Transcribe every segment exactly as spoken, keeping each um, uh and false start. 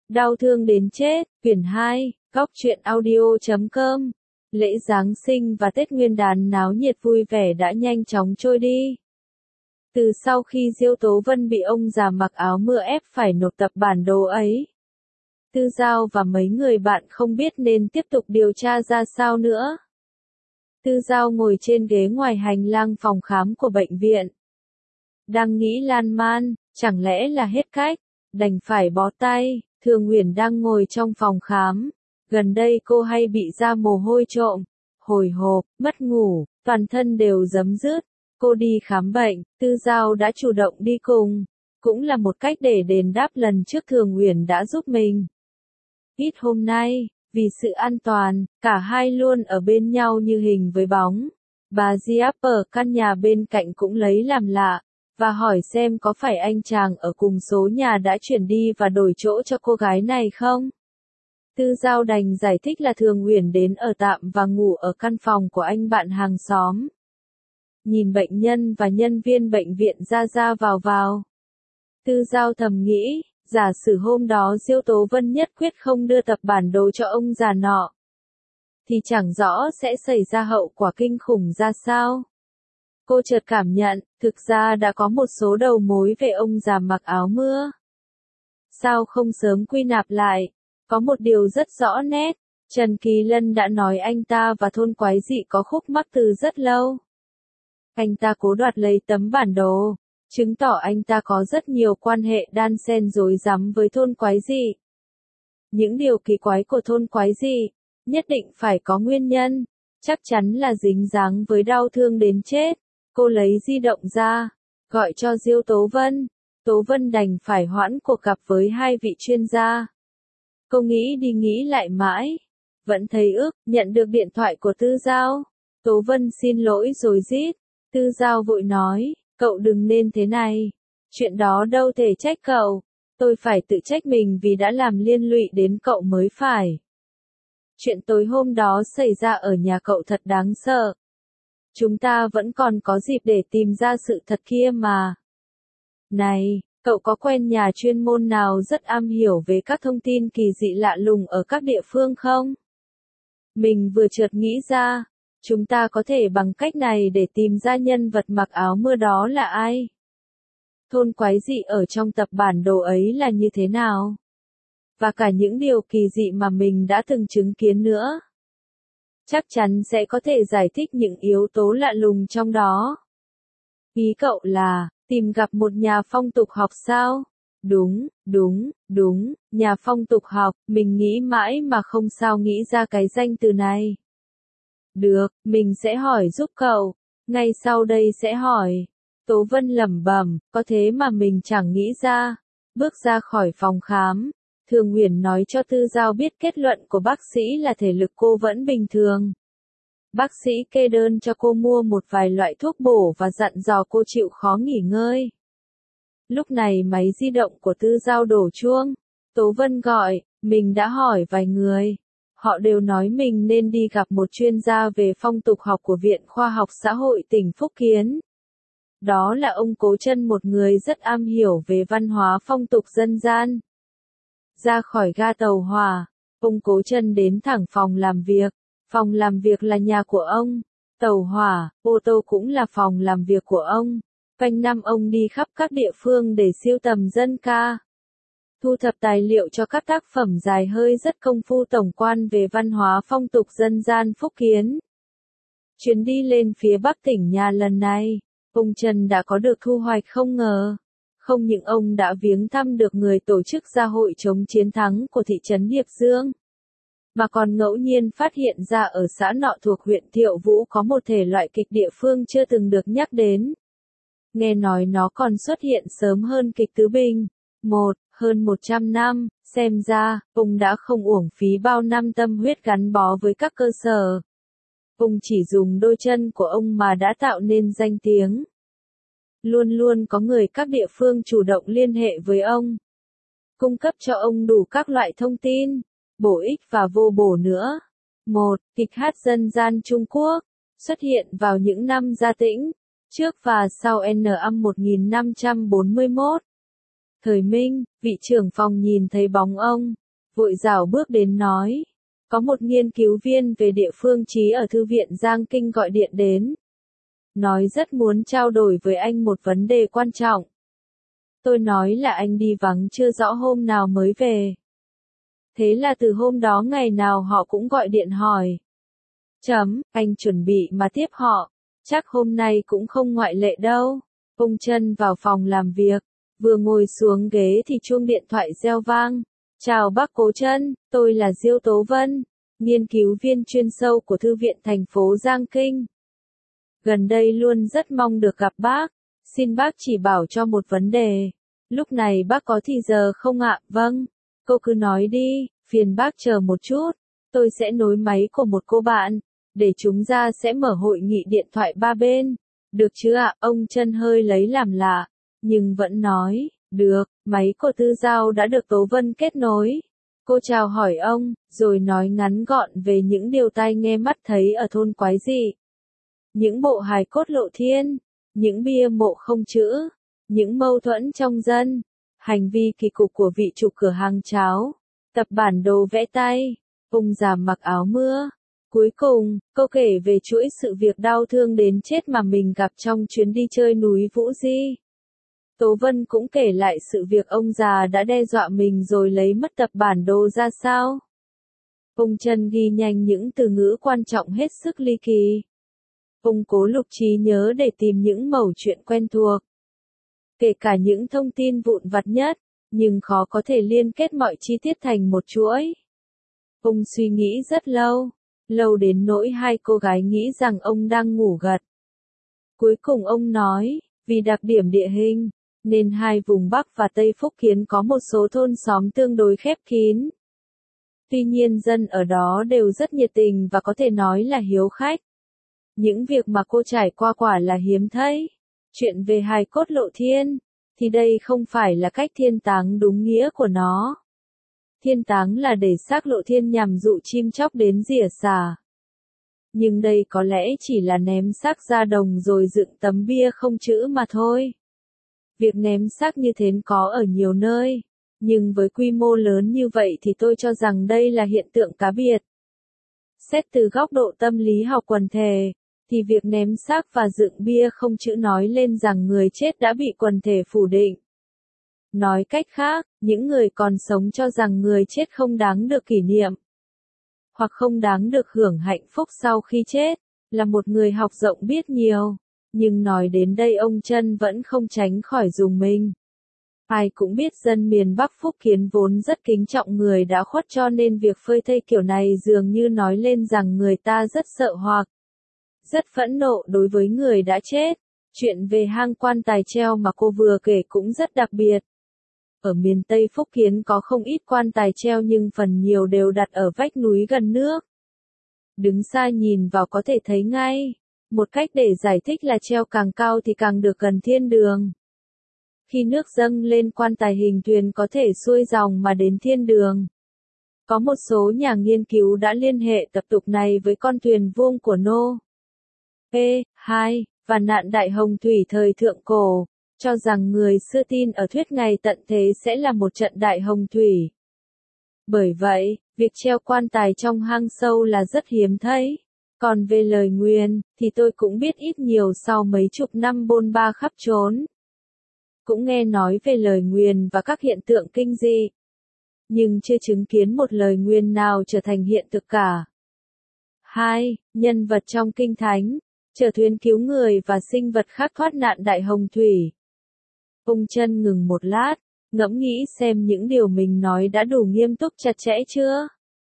Đau thương đến chết, quyển hai, góc truyện audio chấm com. Lễ Giáng sinh và Tết Nguyên đán náo nhiệt vui vẻ đã nhanh chóng trôi đi. Từ sau khi Diêu Tố Vân bị ông già mặc áo mưa ép phải nộp tập bản đồ ấy, Tư Giao và mấy người bạn không biết nên tiếp tục điều tra ra sao nữa. Tư Giao ngồi trên ghế ngoài hành lang phòng khám của bệnh viện. Đang nghĩ lan man, chẳng lẽ là hết cách, đành phải bó tay. Thường Uyển đang ngồi trong phòng khám. Gần đây cô hay bị ra mồ hôi trộm, hồi hộp, mất ngủ, toàn thân đều rấm rứt. Cô đi khám bệnh, Tư Giao đã chủ động đi cùng. Cũng là một cách để đền đáp lần trước Thường Uyển đã giúp mình. Ít hôm nay, vì sự an toàn, cả hai luôn ở bên nhau như hình với bóng. Bà Diệp ở căn nhà bên cạnh cũng lấy làm lạ, và hỏi xem có phải anh chàng ở cùng số nhà đã chuyển đi và đổi chỗ cho cô gái này không? Tư Giao đành giải thích là Thường Uyển đến ở tạm và ngủ ở căn phòng của anh bạn hàng xóm. Nhìn bệnh nhân và nhân viên bệnh viện ra ra vào vào. Tư Giao thầm nghĩ, giả sử hôm đó Diêu Tố Vân nhất quyết không đưa tập bản đồ cho ông già nọ, thì chẳng rõ sẽ xảy ra hậu quả kinh khủng ra sao. Cô chợt cảm nhận, thực ra đã có một số đầu mối về ông già mặc áo mưa. Sao không sớm quy nạp lại? Có một điều rất rõ nét, Trần Kỳ Lân đã nói anh ta và thôn Quái Dị có khúc mắc từ rất lâu. Anh ta cố đoạt lấy tấm bản đồ, chứng tỏ anh ta có rất nhiều quan hệ đan xen rối rắm với thôn Quái Dị. Những điều kỳ quái của thôn Quái Dị, nhất định phải có nguyên nhân, chắc chắn là dính dáng với đau thương đến chết. Cô lấy di động ra, gọi cho Diêu Tố Vân. Tố Vân đành phải hoãn cuộc gặp với hai vị chuyên gia. Cô nghĩ đi nghĩ lại mãi, vẫn thấy ức, nhận được điện thoại của Tư Giao. Tố Vân xin lỗi rồi rít. Tư Giao vội nói, cậu đừng nên thế này. Chuyện đó đâu thể trách cậu. Tôi phải tự trách mình vì đã làm liên lụy đến cậu mới phải. Chuyện tối hôm đó xảy ra ở nhà cậu thật đáng sợ. Chúng ta vẫn còn có dịp để tìm ra sự thật kia mà. Này, cậu có quen nhà chuyên môn nào rất am hiểu về các thông tin kỳ dị lạ lùng ở các địa phương không? Mình vừa chợt nghĩ ra, chúng ta có thể bằng cách này để tìm ra nhân vật mặc áo mưa đó là ai. Thôn Quái Dị ở trong tập bản đồ ấy là như thế nào? Và cả những điều kỳ dị mà mình đã từng chứng kiến nữa. Chắc chắn sẽ có thể giải thích những yếu tố lạ lùng trong đó. Ý cậu là, tìm gặp một nhà phong tục học sao? Đúng, đúng, đúng, nhà phong tục học, mình nghĩ mãi mà không sao nghĩ ra cái danh từ này. Được, mình sẽ hỏi giúp cậu, ngay sau đây sẽ hỏi. Tố Vân lẩm bẩm, có thế mà mình chẳng nghĩ ra. Bước ra khỏi phòng khám, Thường Uyển nói cho Tư Giao biết kết luận của bác sĩ là thể lực cô vẫn bình thường. Bác sĩ kê đơn cho cô mua một vài loại thuốc bổ và dặn dò cô chịu khó nghỉ ngơi. Lúc này máy di động của Tư Giao đổ chuông. Tố Vân gọi, mình đã hỏi vài người. Họ đều nói mình nên đi gặp một chuyên gia về phong tục học của Viện Khoa học Xã hội tỉnh Phúc Kiến. Đó là ông Cố Chân, một người rất am hiểu về văn hóa phong tục dân gian. Ra khỏi ga tàu hỏa, ông Cố Chân đến thẳng phòng làm việc. Phòng làm việc là nhà của ông. Tàu hỏa, ô tô cũng là phòng làm việc của ông. Quanh năm ông đi khắp các địa phương để sưu tầm dân ca. Thu thập tài liệu cho các tác phẩm dài hơi rất công phu tổng quan về văn hóa phong tục dân gian Phúc Kiến. Chuyến đi lên phía Bắc tỉnh nhà lần này, ông Trần đã có được thu hoạch không ngờ. Không những ông đã viếng thăm được người tổ chức gia hội chống chiến thắng của thị trấn Hiệp Dương, mà còn ngẫu nhiên phát hiện ra ở xã nọ thuộc huyện Thiệu Vũ có một thể loại kịch địa phương chưa từng được nhắc đến. Nghe nói nó còn xuất hiện sớm hơn kịch Tứ Bình. Một, hơn một trăm năm, xem ra, ông đã không uổng phí bao năm tâm huyết gắn bó với các cơ sở. Ông chỉ dùng đôi chân của ông mà đã tạo nên danh tiếng. Luôn luôn có người các địa phương chủ động liên hệ với ông, cung cấp cho ông đủ các loại thông tin, bổ ích và vô bổ nữa. Một, kịch hát dân gian Trung Quốc, xuất hiện vào những năm Gia Tĩnh, trước và sau N âm một nghìn năm trăm bốn mươi mốt. Thời Minh, vị trưởng phòng nhìn thấy bóng ông, vội rảo bước đến nói. Có một nghiên cứu viên về địa phương trí ở Thư viện Giang Kinh gọi điện đến. Nói rất muốn trao đổi với anh một vấn đề quan trọng. Tôi nói là anh đi vắng chưa rõ hôm nào mới về. Thế là từ hôm đó ngày nào họ cũng gọi điện hỏi. Chấm, anh chuẩn bị mà tiếp họ. Chắc hôm nay cũng không ngoại lệ đâu. Ông Trân vào phòng làm việc. Vừa ngồi xuống ghế thì chuông điện thoại reo vang. Chào bác Cố Trân, tôi là Diêu Tố Vân, nghiên cứu viên chuyên sâu của Thư viện thành phố Giang Kinh. Gần đây luôn rất mong được gặp bác. Xin bác chỉ bảo cho một vấn đề. Lúc này bác có thì giờ không ạ? Vâng. Cô cứ nói đi, phiền bác chờ một chút. Tôi sẽ nối máy của một cô bạn, để chúng ta sẽ mở hội nghị điện thoại ba bên. Được chứ ạ? Ông Trân hơi lấy làm lạ, nhưng vẫn nói, được, máy của Tư Giao đã được Tố Vân kết nối. Cô chào hỏi ông, rồi nói ngắn gọn về những điều tai nghe mắt thấy ở thôn Quái Dị. Những bộ hài cốt lộ thiên, những bia mộ không chữ, những mâu thuẫn trong dân, hành vi kỳ cục của vị chủ cửa hàng cháo, tập bản đồ vẽ tay, ông già mặc áo mưa. Cuối cùng, cô kể về chuỗi sự việc đau thương đến chết mà mình gặp trong chuyến đi chơi núi Vũ Di. Tố Vân cũng kể lại sự việc ông già đã đe dọa mình rồi lấy mất tập bản đồ ra sao. Ông Trân ghi nhanh những từ ngữ quan trọng hết sức ly kỳ. Ông cố lục trí nhớ để tìm những mẩu chuyện quen thuộc. Kể cả những thông tin vụn vặt nhất, nhưng khó có thể liên kết mọi chi tiết thành một chuỗi. Ông suy nghĩ rất lâu, lâu đến nỗi hai cô gái nghĩ rằng ông đang ngủ gật. Cuối cùng ông nói, vì đặc điểm địa hình, nên hai vùng Bắc và Tây Phúc Kiến có một số thôn xóm tương đối khép kín. Tuy nhiên dân ở đó đều rất nhiệt tình và có thể nói là hiếu khách. Những việc mà cô trải qua quả là hiếm thấy. Chuyện về hài cốt lộ thiên, thì đây không phải là cách thiên táng đúng nghĩa của nó. Thiên táng là để xác lộ thiên nhằm dụ chim chóc đến rỉa xả. Nhưng đây có lẽ chỉ là ném xác ra đồng rồi dựng tấm bia không chữ mà thôi. Việc ném xác như thế có ở nhiều nơi, nhưng với quy mô lớn như vậy thì tôi cho rằng đây là hiện tượng cá biệt. Xét từ góc độ tâm lý học quần thể, thì việc ném xác và dựng bia không chữ nói lên rằng người chết đã bị quần thể phủ định. Nói cách khác, những người còn sống cho rằng người chết không đáng được kỷ niệm, hoặc không đáng được hưởng hạnh phúc sau khi chết, là một người học rộng biết nhiều. Nhưng nói đến đây ông Trân vẫn không tránh khỏi rùng mình. Ai cũng biết dân miền Bắc Phúc Kiến vốn rất kính trọng người đã khuất, cho nên việc phơi thây kiểu này dường như nói lên rằng người ta rất sợ hoặc rất phẫn nộ đối với người đã chết. Chuyện về hang quan tài treo mà cô vừa kể cũng rất đặc biệt. Ở miền Tây Phúc Kiến có không ít quan tài treo nhưng phần nhiều đều đặt ở vách núi gần nước. Đứng xa nhìn vào có thể thấy ngay. Một cách để giải thích là treo càng cao thì càng được gần thiên đường. Khi nước dâng lên, quan tài hình thuyền có thể xuôi dòng mà đến thiên đường. Có một số nhà nghiên cứu đã liên hệ tập tục này với con thuyền vuông của Nô P hai và nạn đại hồng thủy thời thượng cổ, cho rằng người xưa tin ở thuyết ngày tận thế sẽ là một trận đại hồng thủy. Bởi vậy, việc treo quan tài trong hang sâu là rất hiếm thấy. Còn về lời nguyền, thì tôi cũng biết ít nhiều sau mấy chục năm bôn ba khắp trốn. Cũng nghe nói về lời nguyền và các hiện tượng kinh dị. Nhưng chưa chứng kiến một lời nguyền nào trở thành hiện thực cả. hai. Nhân vật trong Kinh Thánh, chở thuyền cứu người và sinh vật khác thoát nạn đại hồng thủy. Ông Trân ngừng một lát, ngẫm nghĩ xem những điều mình nói đã đủ nghiêm túc chặt chẽ chưa.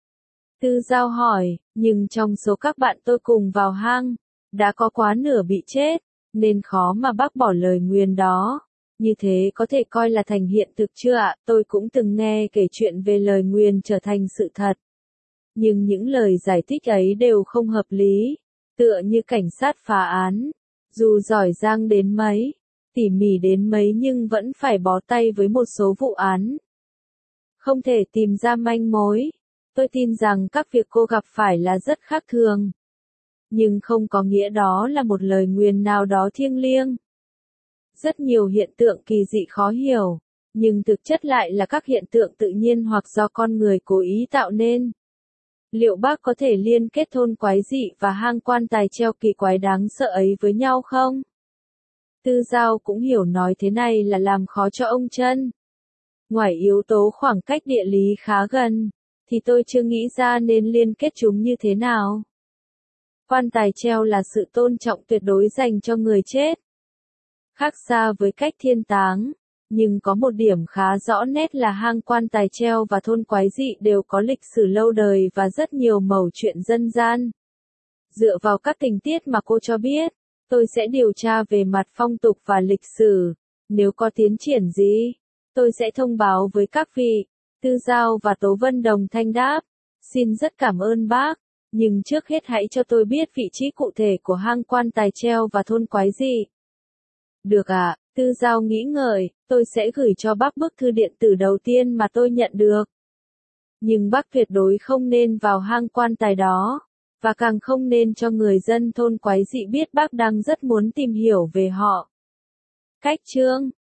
Tư Giao hỏi, nhưng trong số các bạn tôi cùng vào hang, đã có quá nửa bị chết, nên khó mà bác bỏ lời nguyền đó. Như thế có thể coi là thành hiện thực chưa ạ? Tôi cũng từng nghe kể chuyện về lời nguyền trở thành sự thật. Nhưng những lời giải thích ấy đều không hợp lý. Tựa như cảnh sát phá án, dù giỏi giang đến mấy, tỉ mỉ đến mấy nhưng vẫn phải bó tay với một số vụ án. Không thể tìm ra manh mối. Tôi tin rằng các việc cô gặp phải là rất khác thường. Nhưng không có nghĩa đó là một lời nguyền nào đó thiêng liêng. Rất nhiều hiện tượng kỳ dị khó hiểu, nhưng thực chất lại là các hiện tượng tự nhiên hoặc do con người cố ý tạo nên. Liệu bác có thể liên kết thôn quái dị và hang quan tài treo kỳ quái đáng sợ ấy với nhau không? Tư Giao cũng hiểu nói thế này là làm khó cho ông Trân. Ngoài yếu tố khoảng cách địa lý khá gần, thì tôi chưa nghĩ ra nên liên kết chúng như thế nào. Quan tài treo là sự tôn trọng tuyệt đối dành cho người chết. Khác xa với cách thiên táng, nhưng có một điểm khá rõ nét là hang quan tài treo và thôn quái dị đều có lịch sử lâu đời và rất nhiều mẩu chuyện dân gian. Dựa vào các tình tiết mà cô cho biết, tôi sẽ điều tra về mặt phong tục và lịch sử. Nếu có tiến triển gì, tôi sẽ thông báo với các vị. Tư Giao và Tố Vân đồng thanh đáp. Xin rất cảm ơn bác, nhưng trước hết hãy cho tôi biết vị trí cụ thể của hang quan tài treo và thôn quái dị. Được ạ, à, Tư Giao nghĩ ngợi, tôi sẽ gửi cho bác bức thư điện tử đầu tiên mà tôi nhận được. Nhưng bác tuyệt đối không nên vào hang quan tài đó, và càng không nên cho người dân thôn quái dị biết bác đang rất muốn tìm hiểu về họ. Cách chương